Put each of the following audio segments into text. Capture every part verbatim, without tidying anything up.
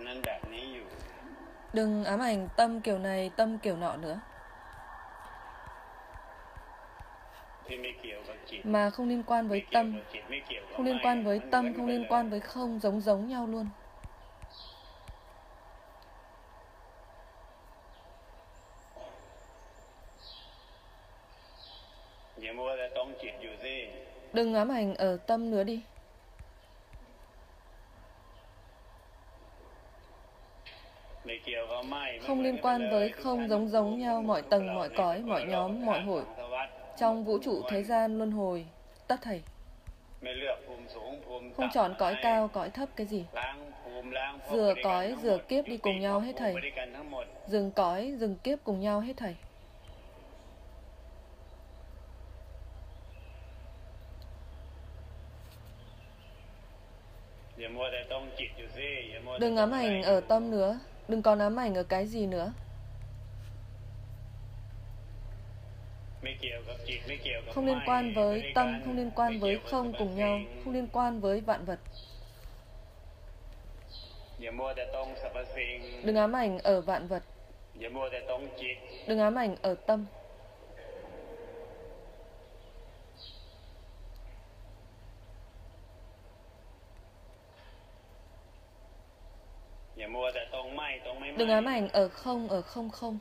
Đừng ám ảnh tâm kiểu này, tâm kiểu nọ nữa, mà không liên quan với tâm, không liên quan với tâm, không liên quan với không, giống giống nhau luôn. Đừng ám ảnh ở tâm nữa đi. Không liên quan với không, giống giống nhau, mọi tầng, mọi cõi, mọi nhóm, mọi hội, trong vũ trụ thế gian luân hồi, tất thảy. Không chọn cõi cao, cõi thấp cái gì. Rửa cõi, rửa kiếp đi cùng nhau hết thảy. Dừng cõi, dừng kiếp cùng nhau hết thảy. Đừng ám ảnh ở tâm nữa. Đừng còn ám ảnh ở cái gì nữa. Không liên quan với tâm, không liên quan với không cùng nhau, không liên quan với vạn vật. Đừng ám ảnh ở vạn vật. Đừng ám ảnh ở tâm. Đừng ám ảnh ở không, ở không không.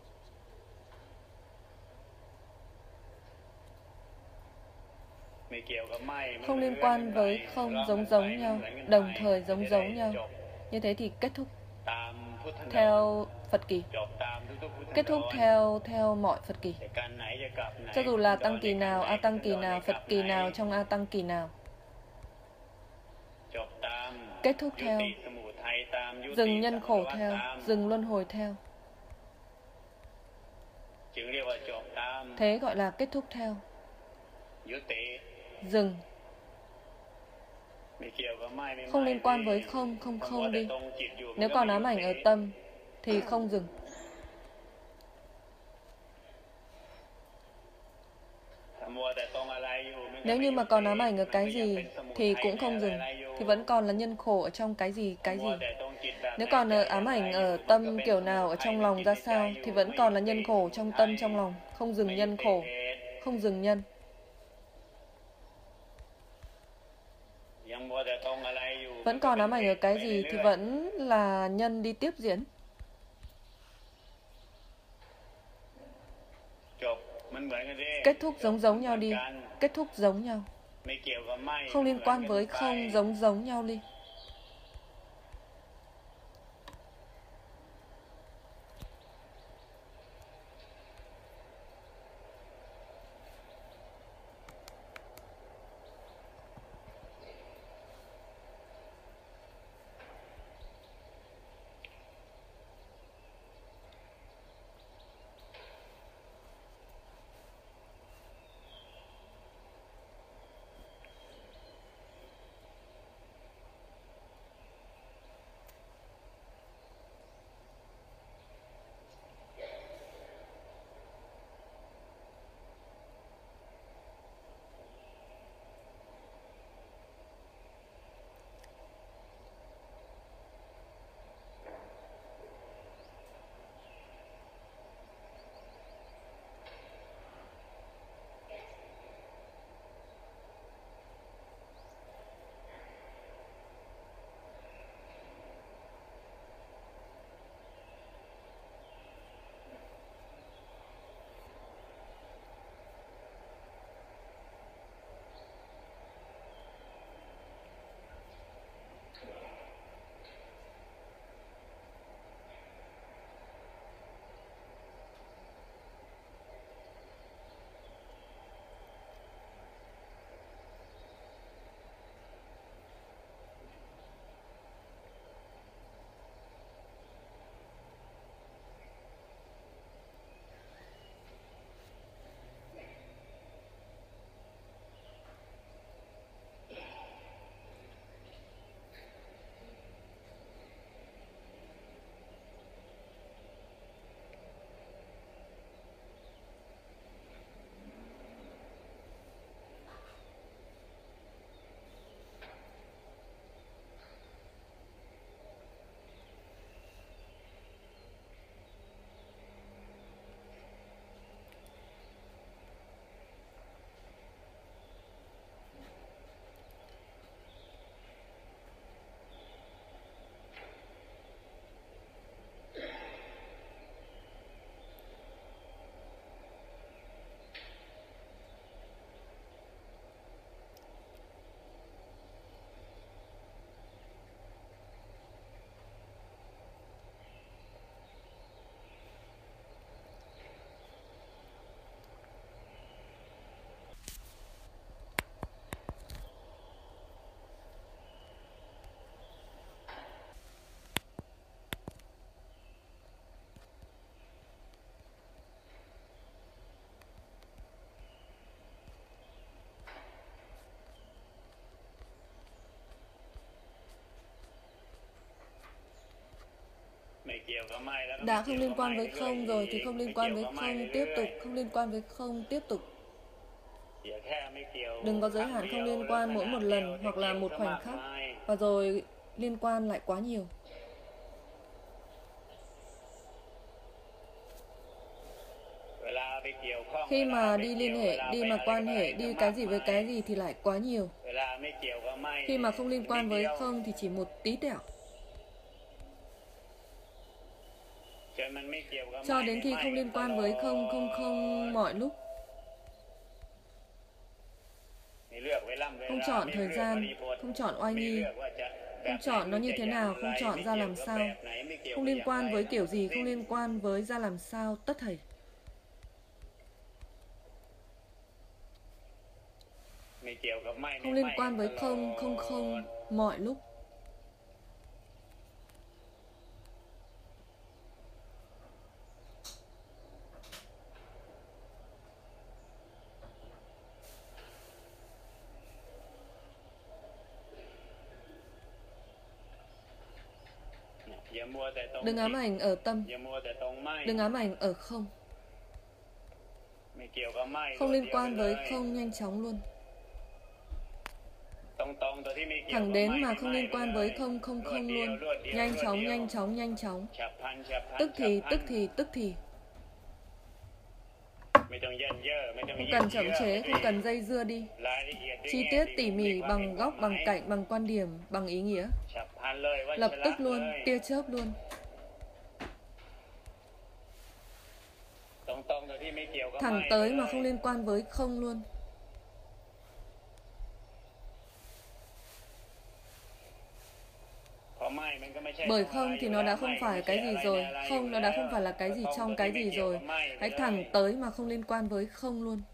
Không liên quan với không, giống giống nhau, đồng thời giống giống nhau. Như thế thì kết thúc theo Phật kỳ. Kết thúc theo theo mọi Phật kỳ. Cho dù là tăng kỳ nào, A tăng kỳ nào, Phật kỳ nào, trong A tăng kỳ nào. Kết thúc theo. Dừng nhân khổ theo, dừng luân hồi theo. Thế gọi là kết thúc theo. Dừng. Không liên quan với không, không không đi. Nếu còn ám ảnh ở tâm thì không dừng. Nếu như mà còn ám ảnh ở cái gì thì cũng không dừng, thì vẫn còn là nhân khổ ở trong cái gì, cái gì. Nếu còn ám ảnh ở tâm kiểu nào, ở trong lòng ra sao, thì vẫn còn là nhân khổ trong tâm, trong lòng. Không dừng nhân khổ, không dừng nhân. Vẫn còn ám ảnh ở cái gì thì vẫn là nhân đi tiếp diễn. Kết thúc giống giống nhau đi. Kết thúc giống nhau. Không liên quan với không, giống giống nhau đi. Đã không liên quan với không rồi thì không liên quan với không tiếp tục, không liên quan với không tiếp tục. Đừng có giới hạn không liên quan mỗi một lần hoặc là một khoảnh khắc và rồi liên quan lại quá nhiều. Khi mà đi liên hệ, đi mà quan hệ, đi cái gì với cái gì thì lại quá nhiều. Khi mà không liên quan với không thì chỉ một tí tẹo. Cho đến khi không liên quan với không, không, không mọi lúc. Không chọn thời gian, không chọn oai nghi, không chọn nó như thế nào, không chọn ra làm sao. Không liên quan với kiểu gì, không liên quan với ra làm sao, tất thảy. Không liên quan với không, không, không, mọi lúc. Đừng ám ảnh ở tâm, đừng ám ảnh ở không. Không liên quan với không nhanh chóng luôn. Thẳng đến mà không liên quan với không, không, không luôn. Nhanh chóng, nhanh chóng, nhanh chóng. Tức thì, tức thì, tức thì. Không cần chậm chế, không cần dây dưa đi. Chi tiết tỉ mỉ bằng góc, bằng cạnh, bằng quan điểm, bằng ý nghĩa. Lập tức luôn, tia chớp luôn. Thẳng tới mà không liên quan với không luôn. Bởi không thì nó đã không phải cái gì rồi. Không nó đã không phải là cái gì trong cái gì rồi. Hãy thẳng tới mà không liên quan với không luôn.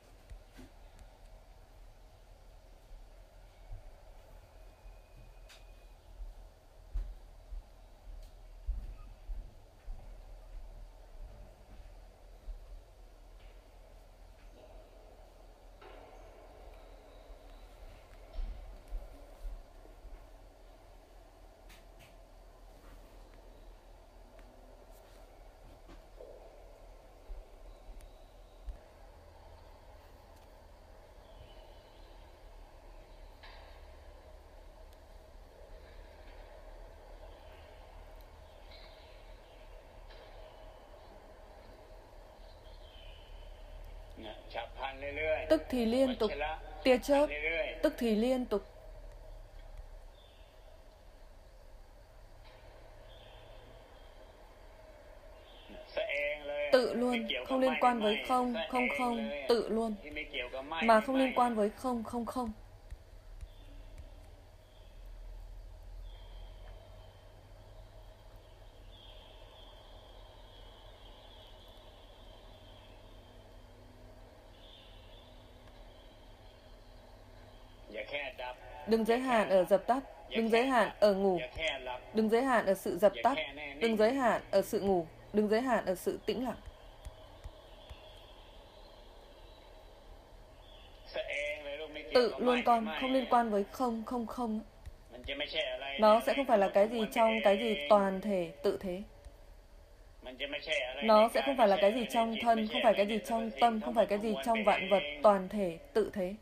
Tức thì liên tục, tia chớp, tức thì liên tục. Tự luôn, không liên quan với không, không, không, tự luôn. Mà không liên quan với không, không, không. Đừng giới hạn ở dập tắt, đừng giới hạn ở ngủ, đừng giới hạn ở sự dập tắt, đừng giới hạn ở sự ngủ, đừng giới hạn ở sự tĩnh lặng. Tự luôn con, không liên quan với không, không, không. Nó sẽ không phải là cái gì trong cái gì toàn thể, tự thế. Nó sẽ không phải là cái gì trong thân, không phải cái gì trong tâm, không phải cái gì trong vạn vật, toàn thể, tự thế.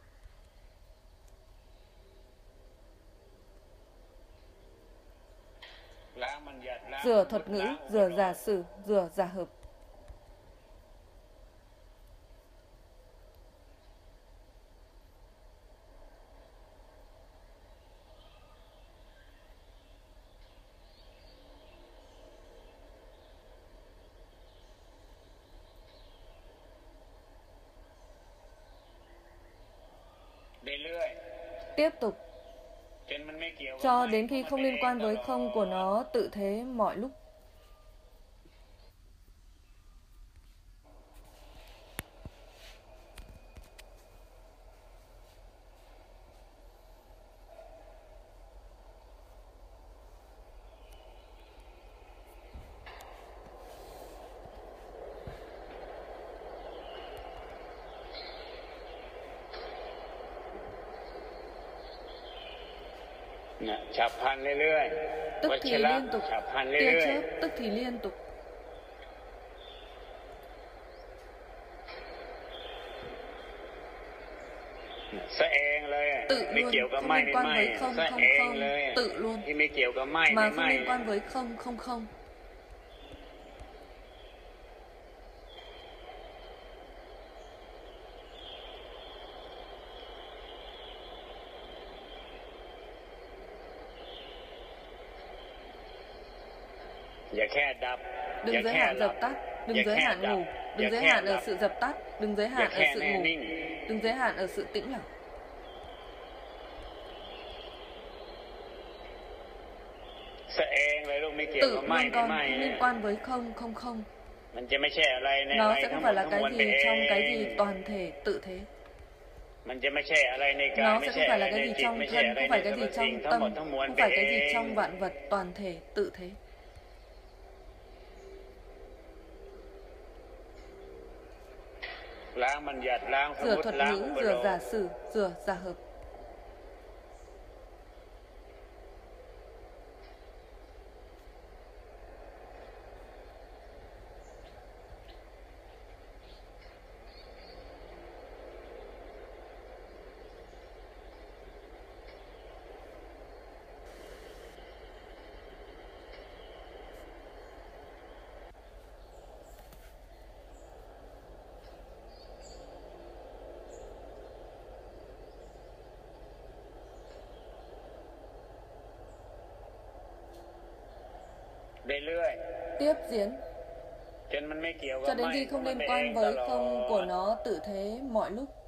Rửa thuật ngữ, rửa giả sử, rửa giả hợp. Tiếp tục. Cho đến khi không liên quan với không của nó tự thế mọi lúc. ฉับพลันเรื่อย tức ๆ วัช thì ระ liên tục, ฉับพลัน tia เรื่อย chớp tức thì liên tục. ๆซะเองเลยอะ Tự ไม่ luôn, เกี่ยวกับ không ไม่ liên ไม่ quan ไม่ với không ซะ không เอง không, เลยอะ tự luôn, ที่ไม่เกี่ยวกับไม่ไม่ mà ไม่ không liên quan với không không không. อย่าแค่ดับ อย่า Đừng giới แค่ hạn หลับ dập tắt, อย่า đừng giới แค่ hạn ดับ ngủ, อย่า đừng giới แค่ hạn หลั ở บ sự dập tắt, đừng giới อย่า hạn แค่ ở sự แน่ ngủ, นิ่ง đừng giới hạn ở sự tĩnh lặng. ซะเองเลยลูกไม่เกี่ยว Tự กับไม่ luôn ไม่ con, ไม่ không liên quan với không không không. มันจะไม่ใช่อะไรในอะ Nó ไร sẽ ทั้ không งหม phải ด là ทั้ง cái มวลไป gì เอ trong cái ง gì toàn thể, tự thế. มันจะไม่ใช่อะไรในกาย Nó ไม่ sẽ ใช่ không อะ phải ไร là ใน cái gì จิต trong ไม่ใช่ thân, อะไร không ใน phải สร cái ร gì พสิ่ง trong ทั้งหมด tâm, ทั้งมวล không ไป phải เอ cái gì ง trong vạn vật, toàn thể, tự thế. ล้างบัญญัติล้างสม Rửa มติ thuật ล้าง ngữ, อุปโล rửa ก giả sử, rửa giả hợp. เรื่อย Tiếp diễn ๆจนมันไม่เกี่ยวกั cho บ đến ไม่ khi không มัน liên ไปเอง quan ต với ลอ không của ด nó tự thế mọi lúc.